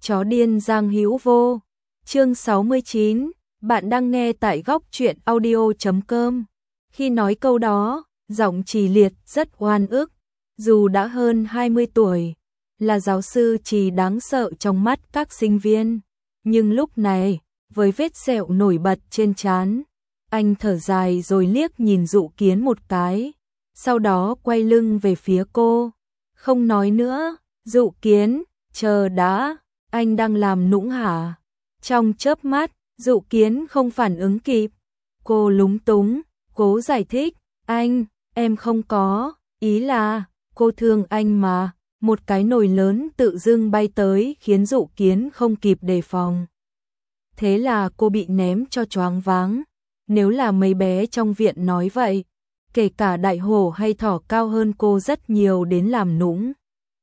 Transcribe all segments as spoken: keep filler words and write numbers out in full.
Chó điên Giang Hữu Vô. Chương sáu mươi chín, bạn đang nghe tại góc truyện audio chấm com. Khi nói câu đó, giọng Trì Liệt rất oan ức, dù đã hơn hai mươi tuổi, là giáo sư Trì đáng sợ trong mắt các sinh viên, nhưng lúc này, với vết sẹo nổi bật trên trán, anh thở dài rồi liếc nhìn Dụ Kiến một cái, sau đó quay lưng về phía cô, không nói nữa. Dụ Kiến, chờ đã, anh đang làm nũng hả? Trong chớp mắt, Dụ Kiến không phản ứng kịp, cô lúng túng, cố giải thích, anh, em không có, ý là, cô thương anh mà. Một cái nồi lớn tự dưng bay tới khiến Dụ Kiến không kịp đề phòng. Thế là cô bị ném cho choáng váng. Nếu là mấy bé trong viện nói vậy, kể cả đại hổ hay thỏ cao hơn cô rất nhiều đến làm nũng,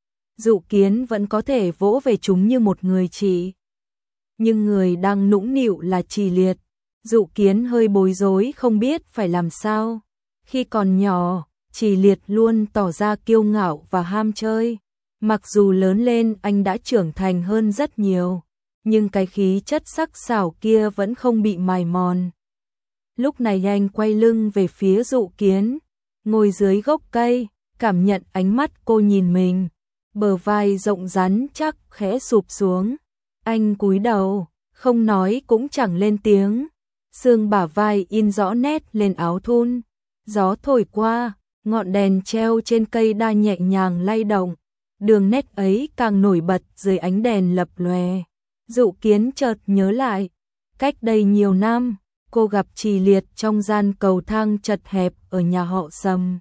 Dụ Kiến vẫn có thể vỗ về chúng như một người chị. Nhưng người đang nũng nịu là Trì Liệt. Dụ Kiến hơi bối rối không biết phải làm sao. Khi còn nhỏ, Trì Liệt luôn tỏ ra kiêu ngạo và ham chơi. Mặc dù lớn lên anh đã trưởng thành hơn rất nhiều, nhưng cái khí chất sắc sảo kia vẫn không bị mài mòn. Lúc này anh quay lưng về phía Dụ Kiến, ngồi dưới gốc cây, cảm nhận ánh mắt cô nhìn mình. Bờ vai rộng rắn chắc khẽ sụp xuống. Anh cúi đầu, không nói cũng chẳng lên tiếng. Xương bả vai in rõ nét lên áo thun. Gió thổi qua, ngọn đèn treo trên cây đa nhẹ nhàng lay động. Đường nét ấy càng nổi bật dưới ánh đèn lập lòe. Dụ Kiến chợt nhớ lại, cách đây nhiều năm, cô gặp Trì Liệt trong gian cầu thang chật hẹp ở nhà họ Sầm.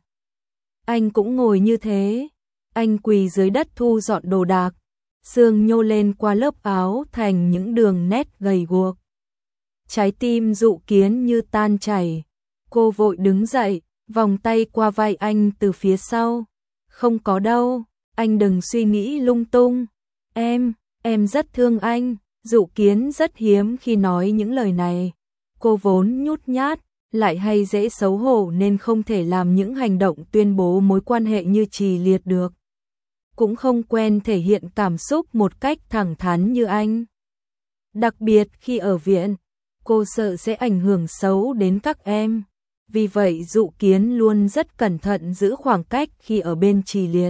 Anh cũng ngồi như thế, anh quỳ dưới đất thu dọn đồ đạc, xương nhô lên qua lớp áo thành những đường nét gầy guộc. Trái tim Dụ Kiến như tan chảy, cô vội đứng dậy, vòng tay qua vai anh từ phía sau. Không có đâu, anh đừng suy nghĩ lung tung. Em, em rất thương anh. Dụ Kiến rất hiếm khi nói những lời này. Cô vốn nhút nhát, lại hay dễ xấu hổ nên không thể làm những hành động tuyên bố mối quan hệ như Trì Liệt được. Cũng không quen thể hiện cảm xúc một cách thẳng thắn như anh. Đặc biệt khi ở viện, cô sợ sẽ ảnh hưởng xấu đến các em. Vì vậy Dụ Kiến luôn rất cẩn thận giữ khoảng cách khi ở bên Trì Liệt.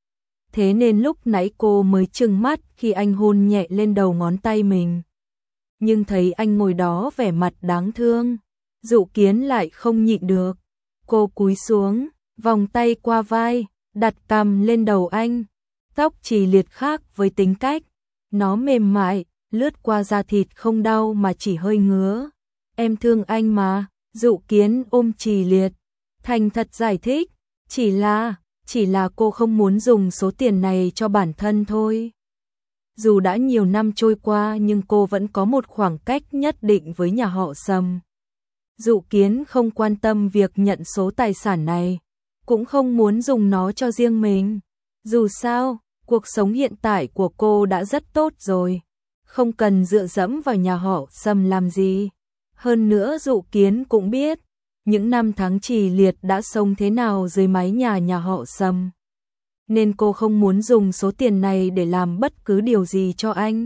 Thế nên lúc nãy cô mới trừng mắt khi anh hôn nhẹ lên đầu ngón tay mình. Nhưng thấy anh ngồi đó vẻ mặt đáng thương, Dụ Kiến lại không nhịn được. Cô cúi xuống, vòng tay qua vai, đặt cằm lên đầu anh. Tóc Trì Liệt khác với tính cách, nó mềm mại, lướt qua da thịt không đau mà chỉ hơi ngứa. Em thương anh mà. Dụ Kiến ôm Trì Liệt, thành thật giải thích, chỉ là, chỉ là cô không muốn dùng số tiền này cho bản thân thôi. Dù đã nhiều năm trôi qua nhưng cô vẫn có một khoảng cách nhất định với nhà họ Sầm. Dụ Kiến không quan tâm việc nhận số tài sản này, cũng không muốn dùng nó cho riêng mình. Dù sao, cuộc sống hiện tại của cô đã rất tốt rồi, không cần dựa dẫm vào nhà họ Sầm làm gì. Hơn nữa Dụ Kiến cũng biết, những năm tháng Trì Liệt đã sống thế nào dưới mái nhà nhà họ Sầm. Nên cô không muốn dùng số tiền này để làm bất cứ điều gì cho anh.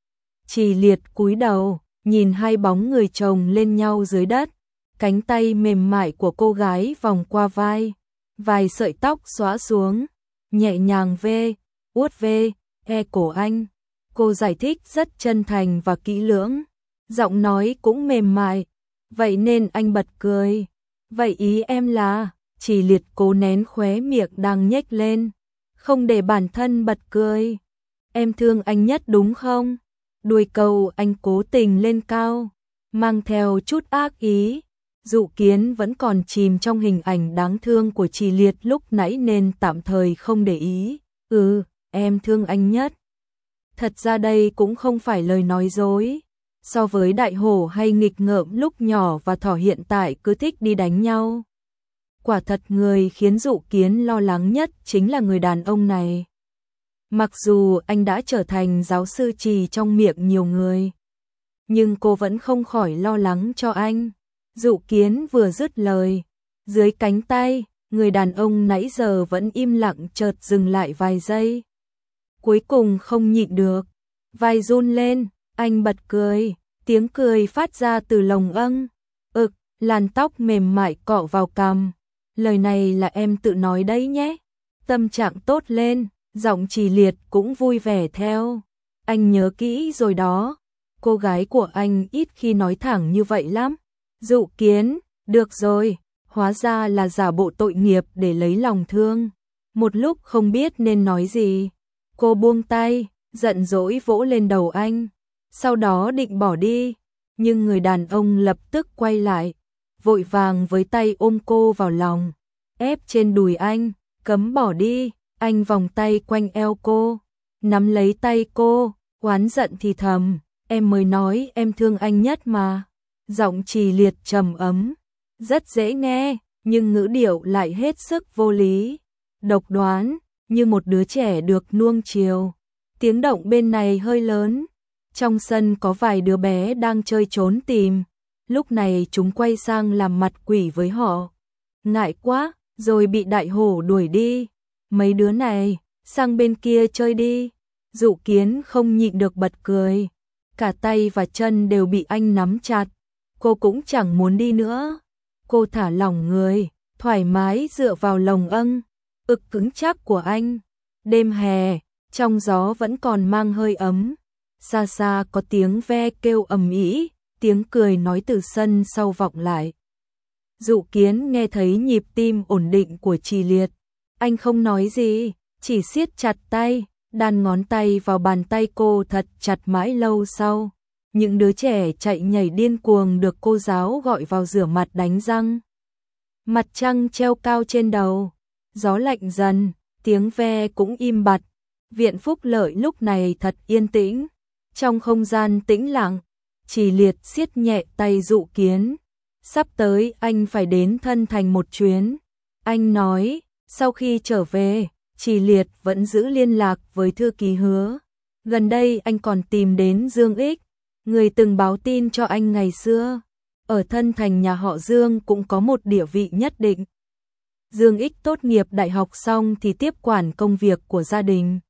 Trì Liệt cúi đầu, nhìn hai bóng người chồng lên nhau dưới đất. Cánh tay mềm mại của cô gái vòng qua vai, vài sợi tóc xõa xuống, nhẹ nhàng ve, uốt ve, e cổ anh. Cô giải thích rất chân thành và kỹ lưỡng, giọng nói cũng mềm mại, vậy nên anh bật cười. Vậy ý em là, Trì Liệt cố nén khóe miệng đang nhếch lên, không để bản thân bật cười. Em thương anh nhất đúng không? Đuôi câu anh cố tình lên cao, mang theo chút ác ý. Dụ Kiến vẫn còn chìm trong hình ảnh đáng thương của Trì Liệt lúc nãy nên tạm thời không để ý. Ừ, em thương anh nhất. Thật ra đây cũng không phải lời nói dối. So với đại hổ hay nghịch ngợm lúc nhỏ và thỏ hiện tại cứ thích đi đánh nhau, quả thật người khiến Dụ Kiến lo lắng nhất chính là người đàn ông này. Mặc dù anh đã trở thành giáo sư Trì trong miệng nhiều người, nhưng cô vẫn không khỏi lo lắng cho anh. Dụ Kiến vừa dứt lời, dưới cánh tay, người đàn ông nãy giờ vẫn im lặng chợt dừng lại vài giây. Cuối cùng không nhịn được, vai run lên, anh bật cười, tiếng cười phát ra từ lồng âng. Ực, làn tóc mềm mại cọ vào cằm. Lời này là em tự nói đấy nhé. Tâm trạng tốt lên, giọng Trì Liệt cũng vui vẻ theo. Anh nhớ kỹ rồi đó, cô gái của anh ít khi nói thẳng như vậy lắm. Dụ Kiến, được rồi, hóa ra là giả bộ tội nghiệp để lấy lòng thương. Một lúc không biết nên nói gì, cô buông tay, giận dỗi vỗ lên đầu anh, sau đó định bỏ đi, nhưng người đàn ông lập tức quay lại, vội vàng với tay ôm cô vào lòng, ép trên đùi anh, cấm bỏ đi. Anh vòng tay quanh eo cô, nắm lấy tay cô, oán giận thì thầm, em mới nói em thương anh nhất mà. Giọng Trì Liệt trầm ấm, rất dễ nghe, nhưng ngữ điệu lại hết sức vô lý, độc đoán, như một đứa trẻ được nuông chiều. Tiếng động bên này hơi lớn, trong sân có vài đứa bé đang chơi trốn tìm, lúc này chúng quay sang làm mặt quỷ với họ. Ngại quá, rồi bị đại hổ đuổi đi. Mấy đứa này, sang bên kia chơi đi. Dụ Kiến không nhịn được bật cười, cả tay và chân đều bị anh nắm chặt, cô cũng chẳng muốn đi nữa. Cô thả lỏng người, thoải mái dựa vào lồng âng, ực cứng chắc của anh. Đêm hè, trong gió vẫn còn mang hơi ấm, xa xa có tiếng ve kêu ầm ĩ, tiếng cười nói từ sân sau vọng lại. Dụ Kiến nghe thấy nhịp tim ổn định của Trì Liệt, anh không nói gì, chỉ siết chặt tay, đan ngón tay vào bàn tay cô thật chặt mãi lâu sau. Những đứa trẻ chạy nhảy điên cuồng được cô giáo gọi vào rửa mặt đánh răng. Mặt trăng treo cao trên đầu, gió lạnh dần, tiếng ve cũng im bặt. Viện Phúc Lợi lúc này thật yên tĩnh. Trong không gian tĩnh lặng, Trì Liệt siết nhẹ tay Dụ Kiến. Sắp tới anh phải đến Thân Thành một chuyến. Anh nói, sau khi trở về, Trì Liệt vẫn giữ liên lạc với thư ký Hứa. Gần đây anh còn tìm đến Dương Ích, người từng báo tin cho anh ngày xưa. Ở Thân Thành nhà họ Dương cũng có một địa vị nhất định. Dương Ích tốt nghiệp đại học xong thì tiếp quản công việc của gia đình.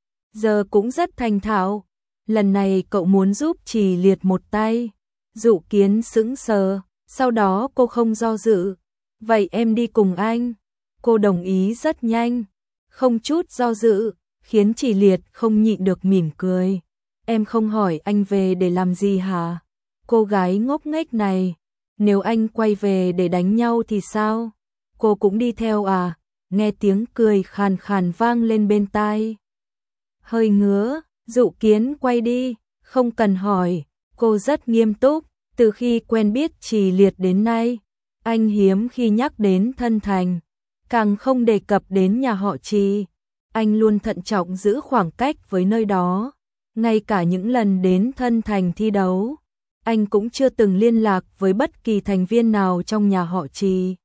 Giờ cũng rất thành thạo. Lần này cậu muốn giúp Trì Liệt một tay. Dụ Kiến sững sờ, sau đó cô không do dự. Vậy em đi cùng anh. Cô đồng ý rất nhanh, không chút do dự, khiến Trì Liệt không nhịn được mỉm cười. Em không hỏi anh về để làm gì hả? Cô gái ngốc nghếch này, nếu anh quay về để đánh nhau thì sao? Cô cũng đi theo à? Nghe tiếng cười khàn khàn vang lên bên tai. Hơi ngứa, Dụ Kiến quay đi, không cần hỏi, cô rất nghiêm túc. Từ khi quen biết Trì Liệt đến nay, anh hiếm khi nhắc đến Thân Thành, càng không đề cập đến nhà họ Trì. Anh luôn thận trọng giữ khoảng cách với nơi đó. Ngay cả những lần đến Thân Thành thi đấu, anh cũng chưa từng liên lạc với bất kỳ thành viên nào trong nhà họ Trì.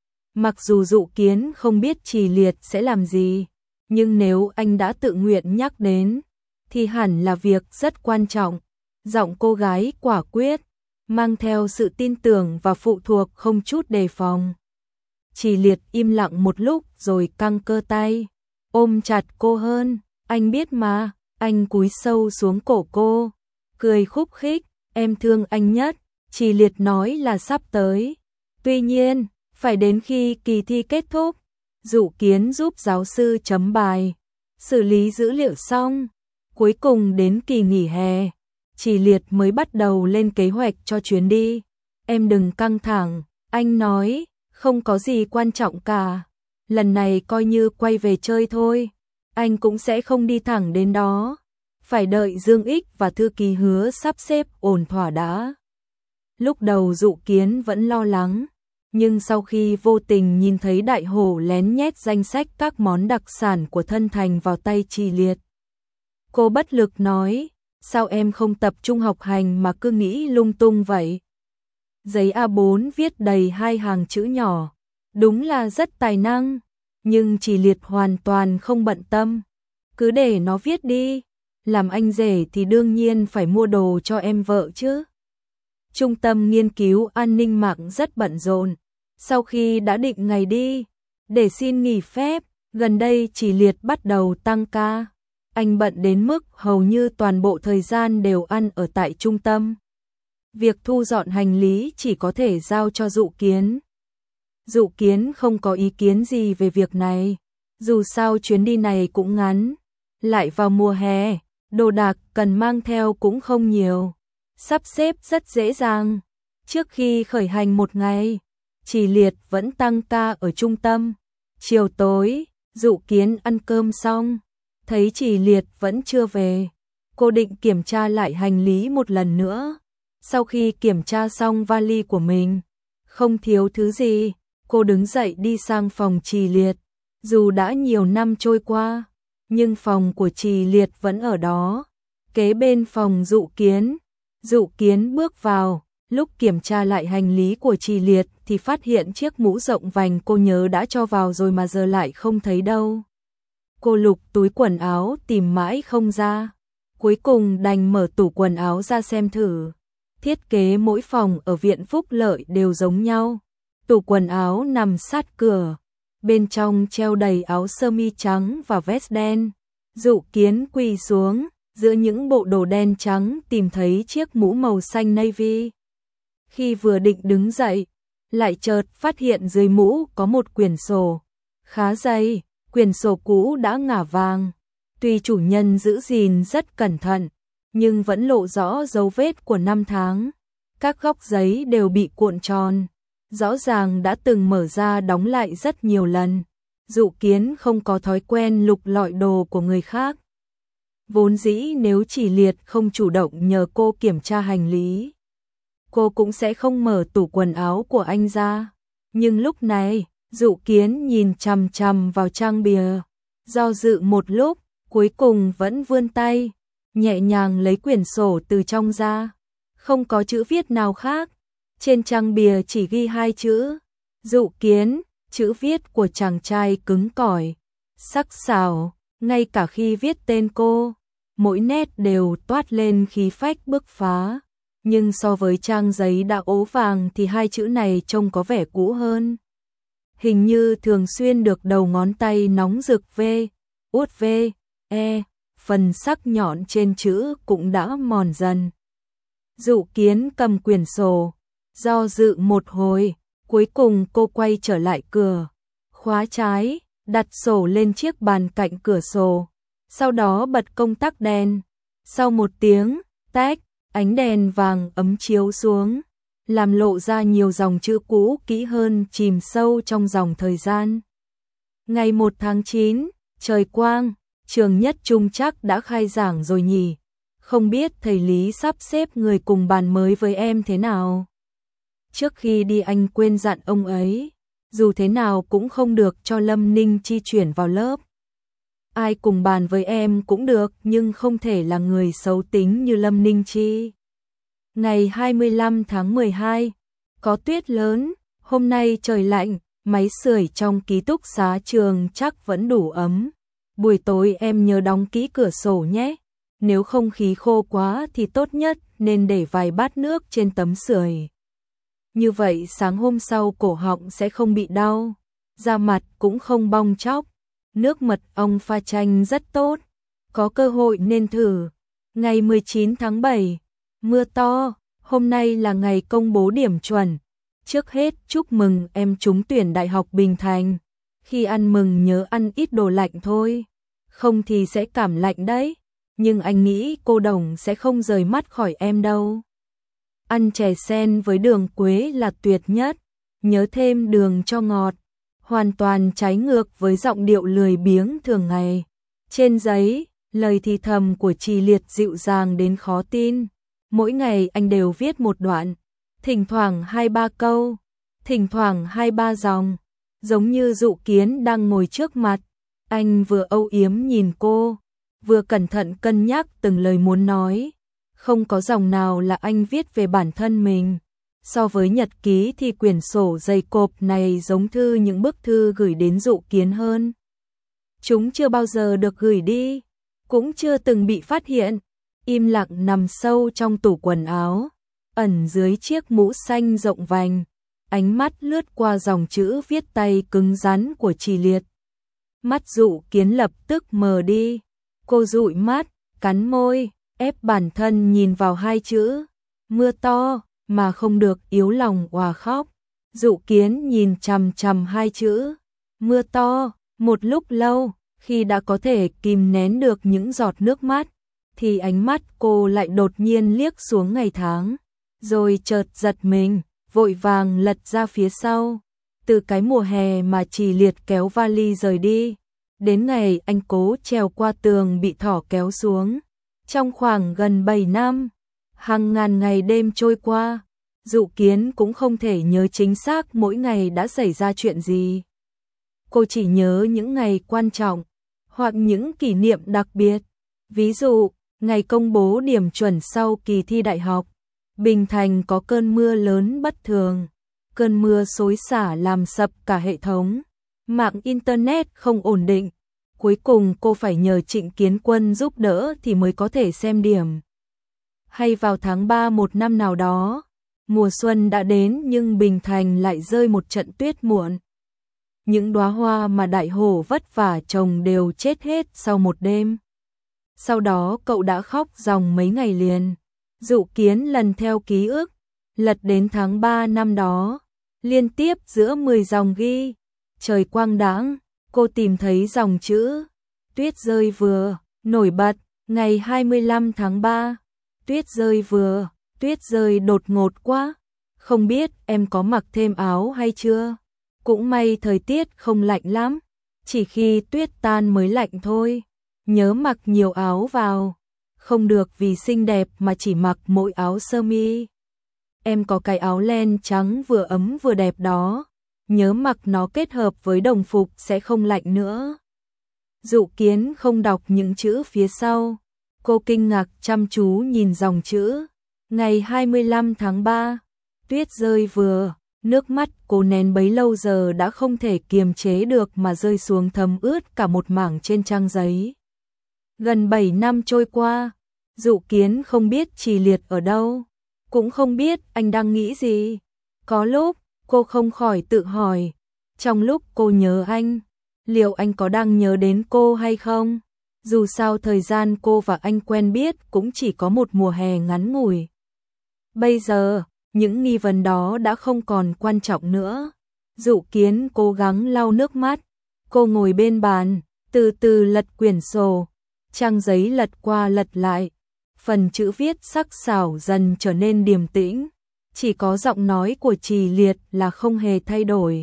Mặc dù Dụ Kiến không biết Trì Liệt sẽ làm gì, nhưng nếu anh đã tự nguyện nhắc đến, thì hẳn là việc rất quan trọng. Giọng cô gái quả quyết, mang theo sự tin tưởng và phụ thuộc không chút đề phòng. Trì Liệt im lặng một lúc rồi căng cơ tay, ôm chặt cô hơn. Anh biết mà. Anh cúi sâu xuống cổ cô, cười khúc khích, em thương anh nhất. Trì Liệt nói là sắp tới. Tuy nhiên, phải đến khi kỳ thi kết thúc, Dụ Kiến giúp giáo sư chấm bài, xử lý dữ liệu xong. Cuối cùng đến kỳ nghỉ hè, Trì Liệt mới bắt đầu lên kế hoạch cho chuyến đi. Em đừng căng thẳng, anh nói, không có gì quan trọng cả. Lần này coi như quay về chơi thôi. Anh cũng sẽ không đi thẳng đến đó. Phải đợi Dương Ích và thư ký Hứa sắp xếp ổn thỏa đã. Lúc đầu Dụ Kiến vẫn lo lắng, nhưng sau khi vô tình nhìn thấy đại hổ lén nhét danh sách các món đặc sản của Thân Thành vào tay Trì Liệt, cô bất lực nói, sao em không tập trung học hành mà cứ nghĩ lung tung vậy? Giấy a bốn viết đầy hai hàng chữ nhỏ, đúng là rất tài năng, nhưng Trì Liệt hoàn toàn không bận tâm. Cứ để nó viết đi, làm anh rể thì đương nhiên phải mua đồ cho em vợ chứ. Trung tâm nghiên cứu an ninh mạng rất bận rộn. Sau khi đã định ngày đi, để xin nghỉ phép, gần đây Trì Liệt bắt đầu tăng ca. Anh bận đến mức hầu như toàn bộ thời gian đều ăn ở tại trung tâm. Việc thu dọn hành lý chỉ có thể giao cho Dụ Kiến. Dụ Kiến không có ý kiến gì về việc này, dù sao chuyến đi này cũng ngắn, lại vào mùa hè, đồ đạc cần mang theo cũng không nhiều, sắp xếp rất dễ dàng. Trước khi khởi hành một ngày, Trì Liệt vẫn tăng ca ở trung tâm. Chiều tối, Dụ Kiến ăn cơm xong, thấy Trì Liệt vẫn chưa về, cô định kiểm tra lại hành lý một lần nữa. Sau khi kiểm tra xong vali của mình, không thiếu thứ gì, cô đứng dậy đi sang phòng Trì Liệt. Dù đã nhiều năm trôi qua, nhưng phòng của Trì Liệt vẫn ở đó, kế bên phòng Dụ Kiến. Dụ Kiến bước vào, lúc kiểm tra lại hành lý của Trì Liệt thì phát hiện chiếc mũ rộng vành cô nhớ đã cho vào rồi mà giờ lại không thấy đâu. Cô lục túi quần áo tìm mãi không ra, cuối cùng đành mở tủ quần áo ra xem thử. Thiết kế mỗi phòng ở Viện Phúc Lợi đều giống nhau. Tủ quần áo nằm sát cửa, bên trong treo đầy áo sơ mi trắng và vest đen. Dụ Kiến quỳ xuống, giữa những bộ đồ đen trắng tìm thấy chiếc mũ màu xanh navy. Khi vừa định đứng dậy, lại chợt phát hiện dưới mũ có một quyển sổ khá dày, quyển sổ cũ đã ngả vàng. Tuy chủ nhân giữ gìn rất cẩn thận, nhưng vẫn lộ rõ dấu vết của năm tháng. Các góc giấy đều bị cuộn tròn, rõ ràng đã từng mở ra đóng lại rất nhiều lần. Dụ Kiến không có thói quen lục lọi đồ của người khác. Vốn dĩ nếu Trì Liệt không chủ động nhờ cô kiểm tra hành lý, cô cũng sẽ không mở tủ quần áo của anh ra. Nhưng lúc này, Dụ Kiến nhìn chằm chằm vào trang bìa, do dự một lúc, cuối cùng vẫn vươn tay, nhẹ nhàng lấy quyển sổ từ trong ra. Không có chữ viết nào khác, trên trang bìa chỉ ghi hai chữ: Dụ Kiến. Chữ viết của chàng trai cứng cỏi, sắc sảo, ngay cả khi viết tên cô, mỗi nét đều toát lên khí phách bứt phá. Nhưng so với trang giấy đã ố vàng thì hai chữ này trông có vẻ cũ hơn. Hình như thường xuyên được đầu ngón tay nóng rực V, út V, E, phần sắc nhọn trên chữ cũng đã mòn dần. Dụ Kiến cầm quyển sổ, do dự một hồi, cuối cùng cô quay trở lại cửa, khóa trái, đặt sổ lên chiếc bàn cạnh cửa sổ, sau đó bật công tắc đèn. Sau một tiếng, tách, ánh đèn vàng ấm chiếu xuống, làm lộ ra nhiều dòng chữ cũ kỹ hơn chìm sâu trong dòng thời gian. Ngày một tháng chín, trời quang, trường Nhất Trung chắc đã khai giảng rồi nhỉ? Không biết thầy Lý sắp xếp người cùng bàn mới với em thế nào? Trước khi đi anh quên dặn ông ấy, dù thế nào cũng không được cho Lâm Ninh Chi chuyển vào lớp. Ai cùng bàn với em cũng được, nhưng không thể là người xấu tính như Lâm Ninh Chi. Ngày hai mươi lăm tháng mười hai, có tuyết lớn, hôm nay trời lạnh, máy sưởi trong ký túc xá trường chắc vẫn đủ ấm. Buổi tối em nhớ đóng kỹ cửa sổ nhé, nếu không khí khô quá thì tốt nhất nên để vài bát nước trên tấm sưởi. Như vậy sáng hôm sau cổ họng sẽ không bị đau, da mặt cũng không bong tróc. Nước mật ong pha chanh rất tốt, có cơ hội nên thử. Ngày mười chín tháng bảy, mưa to, hôm nay là ngày công bố điểm chuẩn. Trước hết chúc mừng em trúng tuyển Đại học Bình Thành. Khi ăn mừng nhớ ăn ít đồ lạnh thôi, không thì sẽ cảm lạnh đấy. Nhưng anh nghĩ cô Đồng sẽ không rời mắt khỏi em đâu. Ăn chè sen với đường quế là tuyệt nhất, nhớ thêm đường cho ngọt. Hoàn toàn trái ngược với giọng điệu lười biếng thường ngày. Trên giấy, lời thì thầm của Trì Liệt dịu dàng đến khó tin. Mỗi ngày anh đều viết một đoạn, thỉnh thoảng hai ba câu, thỉnh thoảng hai ba dòng, giống như Dụ Kiến đang ngồi trước mặt. Anh vừa âu yếm nhìn cô, vừa cẩn thận cân nhắc từng lời muốn nói. Không có dòng nào là anh viết về bản thân mình. So với nhật ký thì quyển sổ dày cộp này giống thư những bức thư gửi đến Dụ Kiến hơn. Chúng chưa bao giờ được gửi đi, cũng chưa từng bị phát hiện, im lặng nằm sâu trong tủ quần áo, ẩn dưới chiếc mũ xanh rộng vành. Ánh mắt lướt qua dòng chữ viết tay cứng rắn của Trì Liệt. Mắt Dụ Kiến lập tức mờ đi. Cô dụi mắt, cắn môi, ép bản thân nhìn vào hai chữ mưa to mà không được yếu lòng òa khóc. Dụ Kiến nhìn chằm chằm hai chữ mưa to một lúc lâu, khi đã có thể kìm nén được những giọt nước mắt, thì ánh mắt cô lại đột nhiên liếc xuống ngày tháng, rồi chợt giật mình, vội vàng lật ra phía sau. Từ cái mùa hè mà Trì Liệt kéo vali rời đi, đến ngày anh cố trèo qua tường bị thỏ kéo xuống. Trong khoảng gần bảy năm, hàng ngàn ngày đêm trôi qua, Dụ Kiến cũng không thể nhớ chính xác mỗi ngày đã xảy ra chuyện gì. Cô chỉ nhớ những ngày quan trọng, hoặc những kỷ niệm đặc biệt. Ví dụ, ngày công bố điểm chuẩn sau kỳ thi đại học, Bình Thành có cơn mưa lớn bất thường. Cơn mưa xối xả làm sập cả hệ thống, mạng Internet không ổn định. Cuối cùng cô phải nhờ Trịnh Kiến Quân giúp đỡ thì mới có thể xem điểm. Hay vào tháng ba một năm nào đó, mùa xuân đã đến nhưng Bình Thành lại rơi một trận tuyết muộn. Những đóa hoa mà Đại Hổ vất vả trồng đều chết hết sau một đêm. Sau đó cậu đã khóc ròng mấy ngày liền. Dụ Kiến lần theo ký ức, lật đến tháng ba năm đó, liên tiếp giữa mười dòng ghi, trời quang đãng, cô tìm thấy dòng chữ tuyết rơi vừa, nổi bật, ngày hai mươi lăm tháng ba, tuyết rơi vừa, tuyết rơi đột ngột quá, không biết em có mặc thêm áo hay chưa? Cũng may thời tiết không lạnh lắm, chỉ khi tuyết tan mới lạnh thôi, nhớ mặc nhiều áo vào, không được vì xinh đẹp mà chỉ mặc mỗi áo sơ mi. Em có cái áo len trắng vừa ấm vừa đẹp đó, nhớ mặc nó kết hợp với đồng phục sẽ không lạnh nữa. Dụ Kiến không đọc những chữ phía sau, cô kinh ngạc chăm chú nhìn dòng chữ, ngày hai mươi lăm tháng ba, tuyết rơi vừa, nước mắt cô nén bấy lâu giờ đã không thể kiềm chế được mà rơi xuống thấm ướt cả một mảng trên trang giấy. Gần bảy năm trôi qua, Dụ Kiến không biết Trì Liệt ở đâu, cũng không biết anh đang nghĩ gì. Có lúc, cô không khỏi tự hỏi, trong lúc cô nhớ anh, liệu anh có đang nhớ đến cô hay không? Dù sao thời gian cô và anh quen biết cũng chỉ có một mùa hè ngắn ngủi. Bây giờ, những nghi vấn đó đã không còn quan trọng nữa. Dụ Kiến cố gắng lau nước mắt, cô ngồi bên bàn, từ từ lật quyển sổ, trang giấy lật qua lật lại. Phần chữ viết sắc sảo dần trở nên điềm tĩnh, chỉ có giọng nói của Trì Liệt là không hề thay đổi.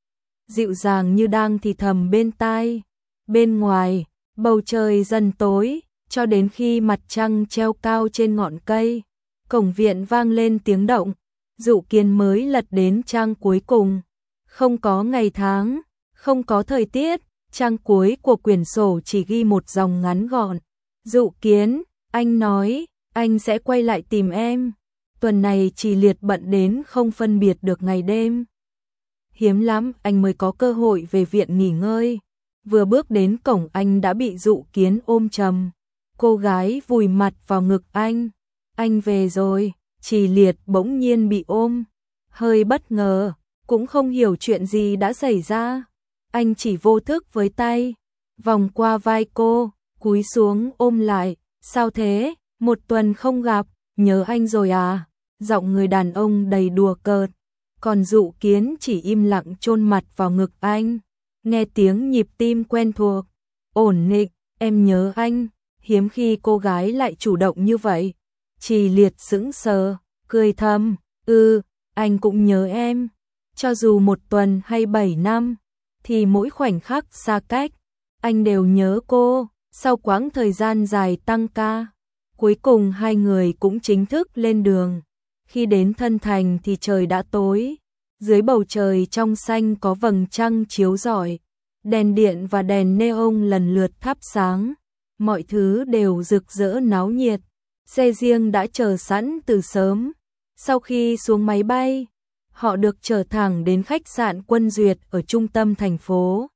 Dịu dàng như đang thì thầm bên tai. Bên ngoài, bầu trời dần tối, cho đến khi mặt trăng treo cao trên ngọn cây, cổng viện vang lên tiếng động. Dụ Kiến mới lật đến trang cuối cùng. Không có ngày tháng, không có thời tiết, trang cuối của quyển sổ chỉ ghi một dòng ngắn gọn. Dụ Kiến, anh nói, anh sẽ quay lại tìm em. Tuần này Trì Liệt bận đến không phân biệt được ngày đêm. Hiếm lắm anh mới có cơ hội về viện nghỉ ngơi. Vừa bước đến cổng anh đã bị Dụ Kiến ôm chầm. Cô gái vùi mặt vào ngực anh. Anh về rồi. Trì Liệt bỗng nhiên bị ôm. Hơi bất ngờ, cũng không hiểu chuyện gì đã xảy ra. Anh chỉ vô thức với tay, vòng qua vai cô, cúi xuống ôm lại. Sao thế? Một tuần không gặp, nhớ anh rồi à? Giọng người đàn ông đầy đùa cợt. Còn Dụ Kiến chỉ im lặng chôn mặt vào ngực anh. Nghe tiếng nhịp tim quen thuộc. Ổn định, em nhớ anh. Hiếm khi cô gái lại chủ động như vậy. Trì Liệt sững sờ, cười thầm. Ừ, anh cũng nhớ em. Cho dù một tuần hay bảy năm, thì mỗi khoảnh khắc xa cách, anh đều nhớ cô. Sau quãng thời gian dài tăng ca, cuối cùng hai người cũng chính thức lên đường. Khi đến Thân Thành thì trời đã tối. Dưới bầu trời trong xanh có vầng trăng chiếu rọi. Đèn điện và đèn neon lần lượt thắp sáng. Mọi thứ đều rực rỡ náo nhiệt. Xe riêng đã chờ sẵn từ sớm. Sau khi xuống máy bay, họ được chở thẳng đến khách sạn Quân Duyệt ở trung tâm thành phố.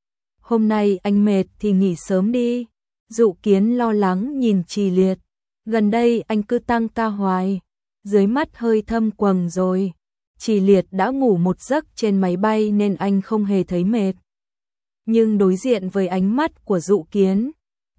Hôm nay anh mệt thì nghỉ sớm đi. Dụ Kiến lo lắng nhìn Trì Liệt. Gần đây anh cứ tăng ca hoài. Dưới mắt hơi thâm quầng rồi. Trì Liệt đã ngủ một giấc trên máy bay nên anh không hề thấy mệt. Nhưng đối diện với ánh mắt của Dụ Kiến,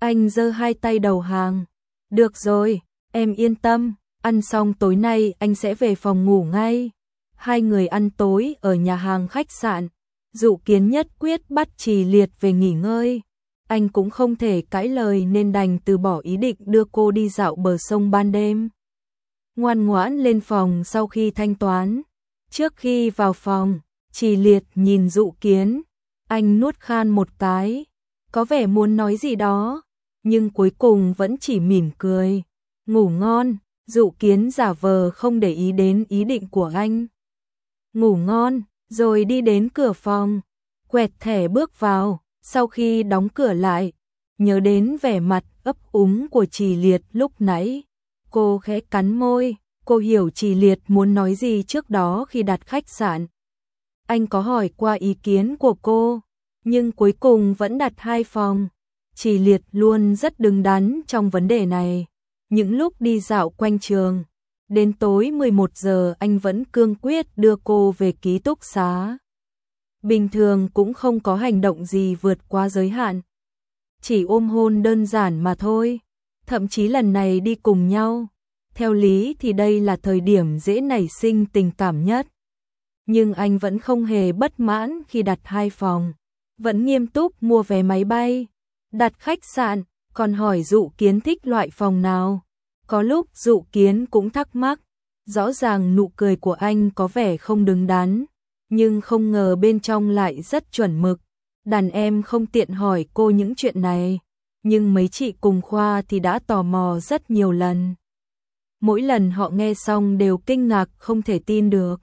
Anh giơ hai tay đầu hàng. Được rồi, em yên tâm, ăn xong tối nay anh sẽ về phòng ngủ ngay. Hai người ăn tối ở nhà hàng khách sạn. Dụ Kiến nhất quyết bắt Trì Liệt về nghỉ ngơi. Anh cũng không thể cãi lời nên đành từ bỏ ý định đưa cô đi dạo bờ sông ban đêm. Ngoan ngoãn lên phòng sau khi thanh toán. Trước khi vào phòng, Trì Liệt nhìn Dụ Kiến. Anh nuốt khan một cái, có vẻ muốn nói gì đó, nhưng cuối cùng vẫn chỉ mỉm cười. Ngủ ngon, Dụ Kiến giả vờ không để ý đến ý định của anh. Ngủ ngon, rồi đi đến cửa phòng, quẹt thẻ bước vào. Sau khi đóng cửa lại, nhớ đến vẻ mặt ấp úng của Trì Liệt lúc nãy, cô khẽ cắn môi. Cô hiểu Trì Liệt muốn nói gì trước đó khi đặt khách sạn. Anh có hỏi qua ý kiến của cô, nhưng cuối cùng vẫn đặt hai phòng. Trì Liệt luôn rất đứng đắn trong vấn đề này. Những lúc đi dạo quanh trường, đến tối mười một giờ anh vẫn cương quyết đưa cô về ký túc xá. Bình thường cũng không có hành động gì vượt quá giới hạn. Chỉ ôm hôn đơn giản mà thôi. Thậm chí lần này đi cùng nhau. Theo lý thì đây là thời điểm dễ nảy sinh tình cảm nhất. Nhưng anh vẫn không hề bất mãn khi đặt hai phòng. Vẫn nghiêm túc mua vé máy bay, đặt khách sạn, còn hỏi Dụ Kiến thích loại phòng nào. Có lúc Dụ Kiến cũng thắc mắc. Rõ ràng nụ cười của anh có vẻ không đứng đắn, nhưng không ngờ bên trong lại rất chuẩn mực. Đàn em không tiện hỏi cô những chuyện này, nhưng mấy chị cùng khoa thì đã tò mò rất nhiều lần. Mỗi lần họ nghe xong đều kinh ngạc không thể tin được.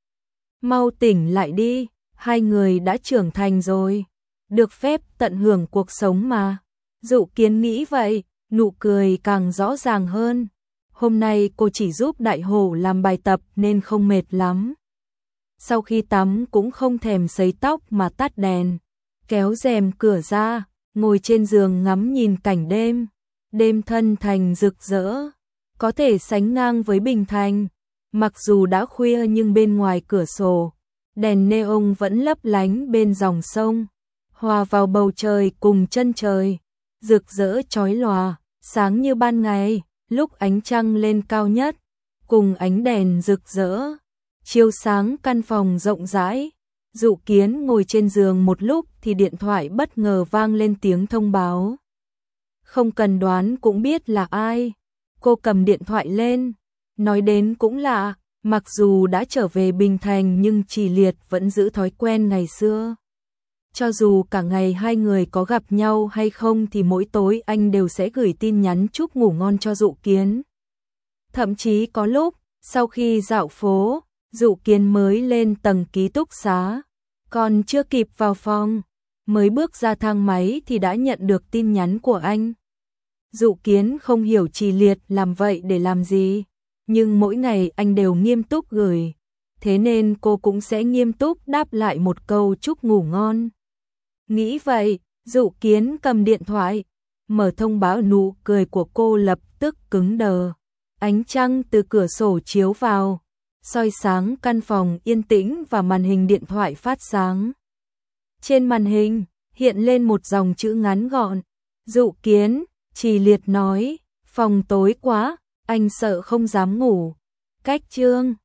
Mau tỉnh lại đi, hai người đã trưởng thành rồi, được phép tận hưởng cuộc sống mà. Dụ Kiến nghĩ vậy, nụ cười càng rõ ràng hơn. Hôm nay cô chỉ giúp Đại Hổ làm bài tập nên không mệt lắm. Sau khi tắm cũng không thèm sấy tóc mà tắt đèn, kéo rèm cửa ra, ngồi trên giường ngắm nhìn cảnh đêm. Đêm Thân Thành rực rỡ, có thể sánh ngang với Bình Thành. Mặc dù đã khuya nhưng bên ngoài cửa sổ, đèn neon vẫn lấp lánh bên dòng sông, hòa vào bầu trời cùng chân trời, rực rỡ chói lòa, sáng như ban ngày. Lúc ánh trăng lên cao nhất, cùng ánh đèn rực rỡ, chiếu sáng căn phòng rộng rãi. Dụ Kiến ngồi trên giường một lúc thì điện thoại bất ngờ vang lên tiếng thông báo. Không cần đoán cũng biết là ai. Cô cầm điện thoại lên, nói đến cũng lạ, mặc dù đã trở về Bình Thành nhưng Trì Liệt vẫn giữ thói quen ngày xưa. Cho dù cả ngày hai người có gặp nhau hay không thì mỗi tối anh đều sẽ gửi tin nhắn chúc ngủ ngon cho Dụ Kiến. Thậm chí có lúc, sau khi dạo phố, Dụ Kiến mới lên tầng ký túc xá, còn chưa kịp vào phòng, mới bước ra thang máy thì đã nhận được tin nhắn của anh. Dụ Kiến không hiểu Trì Liệt làm vậy để làm gì, nhưng mỗi ngày anh đều nghiêm túc gửi, thế nên cô cũng sẽ nghiêm túc đáp lại một câu chúc ngủ ngon. Nghĩ vậy, Dụ Kiến cầm điện thoại, mở thông báo, nụ cười của cô lập tức cứng đờ. Ánh trăng từ cửa sổ chiếu vào, soi sáng căn phòng yên tĩnh và màn hình điện thoại phát sáng. Trên màn hình, hiện lên một dòng chữ ngắn gọn. Dụ Kiến, Trì Liệt nói, phòng tối quá, anh sợ không dám ngủ. Cách chương